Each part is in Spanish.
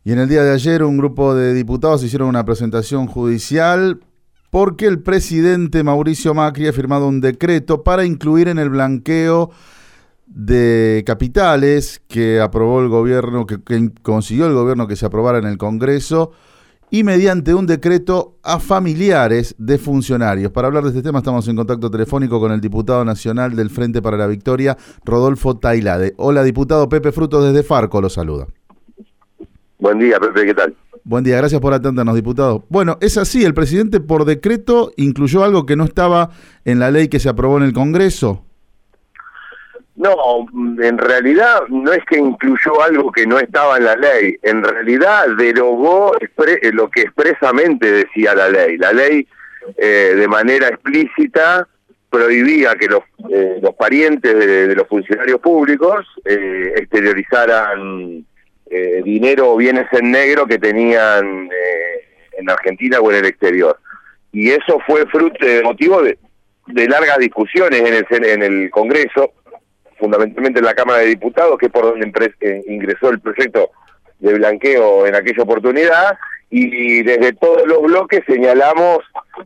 Y en el día de ayer un grupo de diputados hicieron una presentación judicial porque el presidente Mauricio Macri ha firmado un decreto para incluir en el blanqueo de capitales que aprobó el gobierno, que consiguió el gobierno que se aprobara en el Congreso, y mediante un decreto a familiares de funcionarios. Para hablar de este tema estamos en contacto telefónico con el diputado nacional del Frente para la Victoria, Rodolfo Tailade. Hola, diputado. Pepe Frutos desde Farco lo saluda. Buen día, Pepe, ¿qué tal? Buen día, gracias por atendernos, diputado. Bueno, es así, el presidente por decreto incluyó algo que no estaba en la ley que se aprobó en el Congreso. No, en realidad no es que incluyó algo que no estaba en la ley, en realidad derogó lo que expresamente decía la ley. La ley de manera explícita prohibía que los parientes de los funcionarios públicos exteriorizaran dinero o bienes en negro que tenían en Argentina o en el exterior. Y eso fue motivo de largas discusiones en el Congreso, fundamentalmente en la Cámara de Diputados, que es por donde ingresó el proyecto de blanqueo en aquella oportunidad, y desde todos los bloques señalamos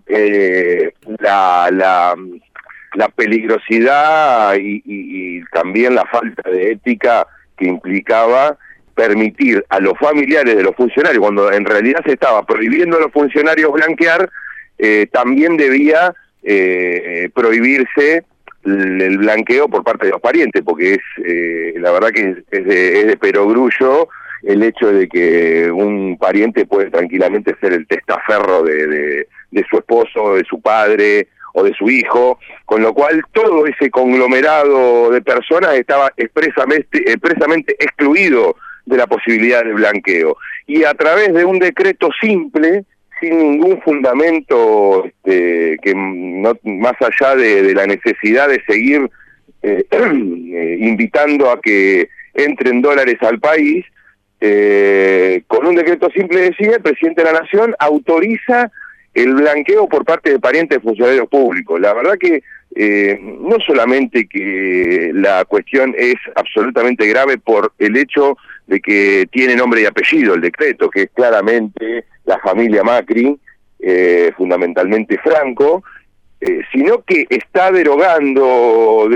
la peligrosidad y también la falta de ética que implicaba permitir a los familiares de los funcionarios, cuando en realidad se estaba prohibiendo a los funcionarios blanquear, también debía prohibirse el blanqueo por parte de los parientes, porque es la verdad que es de perogrullo el hecho de que un pariente puede tranquilamente ser el testaferro de su esposo, de su padre o de su hijo, con lo cual todo ese conglomerado de personas estaba expresamente excluido de la posibilidad de blanqueo. Y a través de un decreto simple, sin ningún fundamento que no, más allá de la necesidad de seguir invitando a que entren dólares al país, con un decreto simple decía, el presidente de la Nación autoriza el blanqueo por parte de parientes de funcionarios públicos. La verdad que no solamente que la cuestión es absolutamente grave por el hecho de que tiene nombre y apellido el decreto, que es claramente la familia Macri, fundamentalmente Franco, sino que está derogando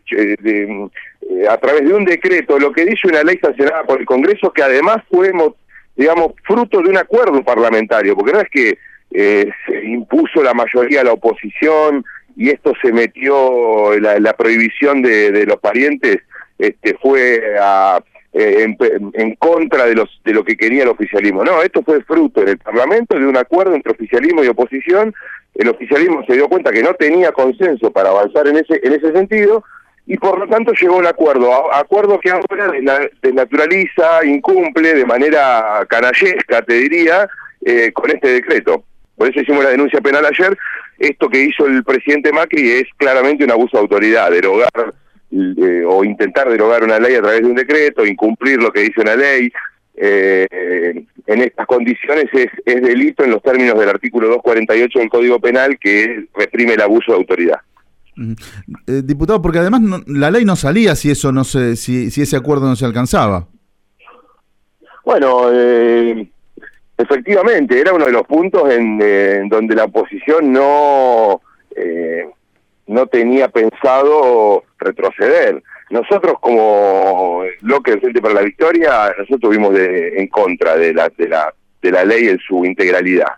a través de un decreto lo que dice una ley sancionada por el Congreso, que además fue, digamos, fruto de un acuerdo parlamentario, porque no es que se impuso la mayoría a la oposición y esto se metió, la prohibición de los parientes fue en contra de lo que quería el oficialismo. No, esto fue fruto en el Parlamento de un acuerdo entre oficialismo y oposición. El oficialismo se dio cuenta que no tenía consenso para avanzar en ese sentido y por lo tanto llegó a un acuerdo que ahora desnaturaliza, incumple de manera canallesca, te diría, con este decreto. Por eso hicimos la denuncia penal ayer. Esto que hizo el presidente Macri es claramente un abuso de autoridad, derogar o intentar derogar una ley a través de un decreto, incumplir lo que dice una ley. En estas condiciones es delito en los términos del artículo 248 del Código Penal, que reprime el abuso de autoridad. Diputado, porque además la ley no salía si ese acuerdo no se alcanzaba. Bueno, efectivamente, era uno de los puntos en donde la oposición no tenía pensado retroceder. Nosotros como bloque del Frente para la Victoria, nosotros estuvimos en contra de la ley en su integralidad.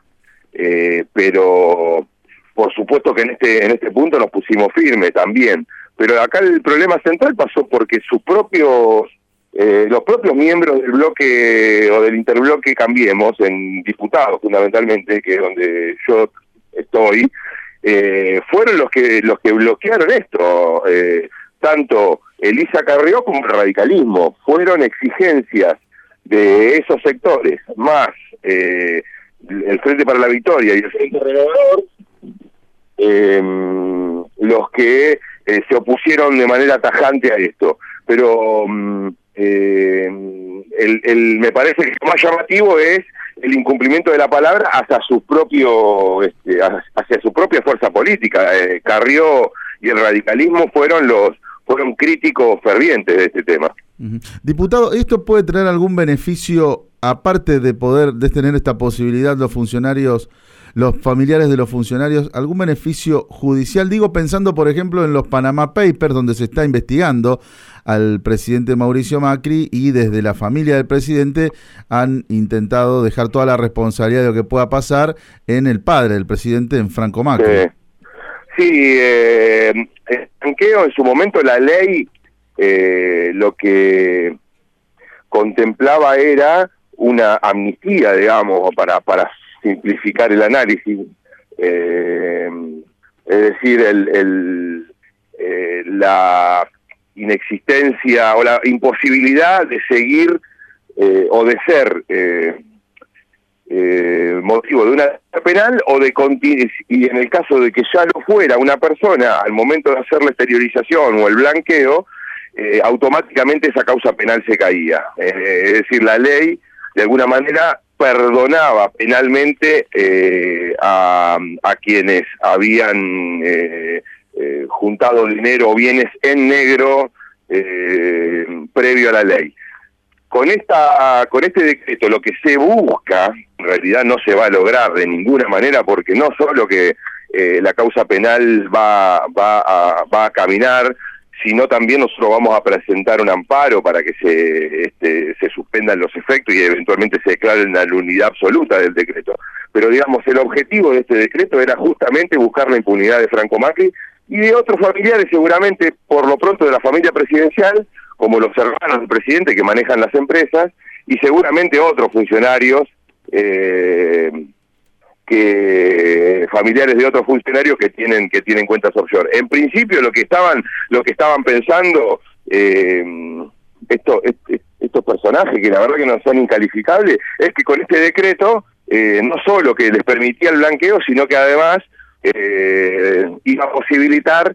Pero por supuesto que en este punto nos pusimos firmes también. Pero acá el problema central pasó porque los propios miembros del bloque o del interbloque Cambiemos, en diputados fundamentalmente, que es donde yo estoy, fueron los que bloquearon esto. Tanto Elisa Carrió como el radicalismo. Fueron exigencias de esos sectores, más el Frente para la Victoria y el Frente Renovador, los que se opusieron de manera tajante a esto. Pero me parece que lo más llamativo es el incumplimiento de la palabra hacia su propia fuerza política. Carrió y el radicalismo fueron críticos fervientes de este tema. Diputado, ¿esto puede traer algún beneficio aparte de tener esta posibilidad los funcionarios, los familiares de los funcionarios, algún beneficio judicial? Digo, pensando, por ejemplo, en los Panama Papers, donde se está investigando al presidente Mauricio Macri y desde la familia del presidente han intentado dejar toda la responsabilidad de lo que pueda pasar en el padre del presidente, en Franco Macri. Sí, el blanqueo, en su momento la ley lo que contemplaba era una amnistía, digamos, para simplificar el análisis, es decir, la inexistencia o la imposibilidad de seguir o de ser motivo de una penal o de y en el caso de que ya lo fuera una persona al momento de hacer la exteriorización o el blanqueo, automáticamente esa causa penal se caía. Es decir, la ley de alguna manera perdonaba penalmente a quienes habían juntado dinero o bienes en negro previo a la ley. Con este decreto lo que se busca, en realidad no se va a lograr de ninguna manera, porque no solo que la causa penal va a caminar, sino también nosotros vamos a presentar un amparo para que se suspendan los efectos y eventualmente se declare la nulidad absoluta del decreto. Pero digamos, el objetivo de este decreto era justamente buscar la impunidad de Franco Macri y de otros familiares, seguramente por lo pronto de la familia presidencial, como los hermanos del presidente que manejan las empresas, y seguramente otros funcionarios, familiares de otros funcionarios que tienen cuentas offshore. En principio lo que estaban pensando estos personajes, que la verdad que no son incalificables, es que con este decreto no solo que les permitía el blanqueo, sino que además iba a posibilitar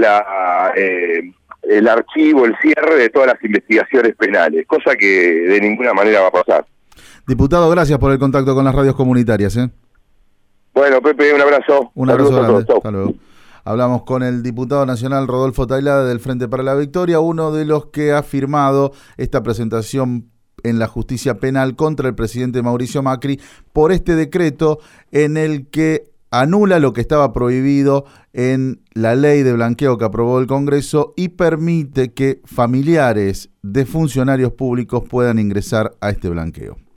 el archivo, el cierre de todas las investigaciones penales, cosa que de ninguna manera va a pasar. Diputado, gracias por el contacto con las radios comunitarias. Bueno, Pepe, un abrazo. Un abrazo grande. Hasta luego. Hablamos con el diputado nacional Rodolfo Tailade del Frente para la Victoria, uno de los que ha firmado esta presentación en la justicia penal contra el presidente Mauricio Macri por este decreto en el que anula lo que estaba prohibido en la ley de blanqueo que aprobó el Congreso y permite que familiares de funcionarios públicos puedan ingresar a este blanqueo.